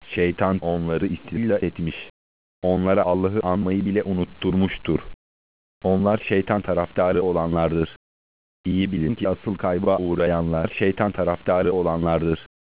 Şeytan onları istila etmiş. Onlara Allah'ı anmayı bile unutturmuştur. Onlar şeytan taraftarı olanlardır. İyi bilin ki asıl kayba uğrayanlar şeytan taraftarı olanlardır.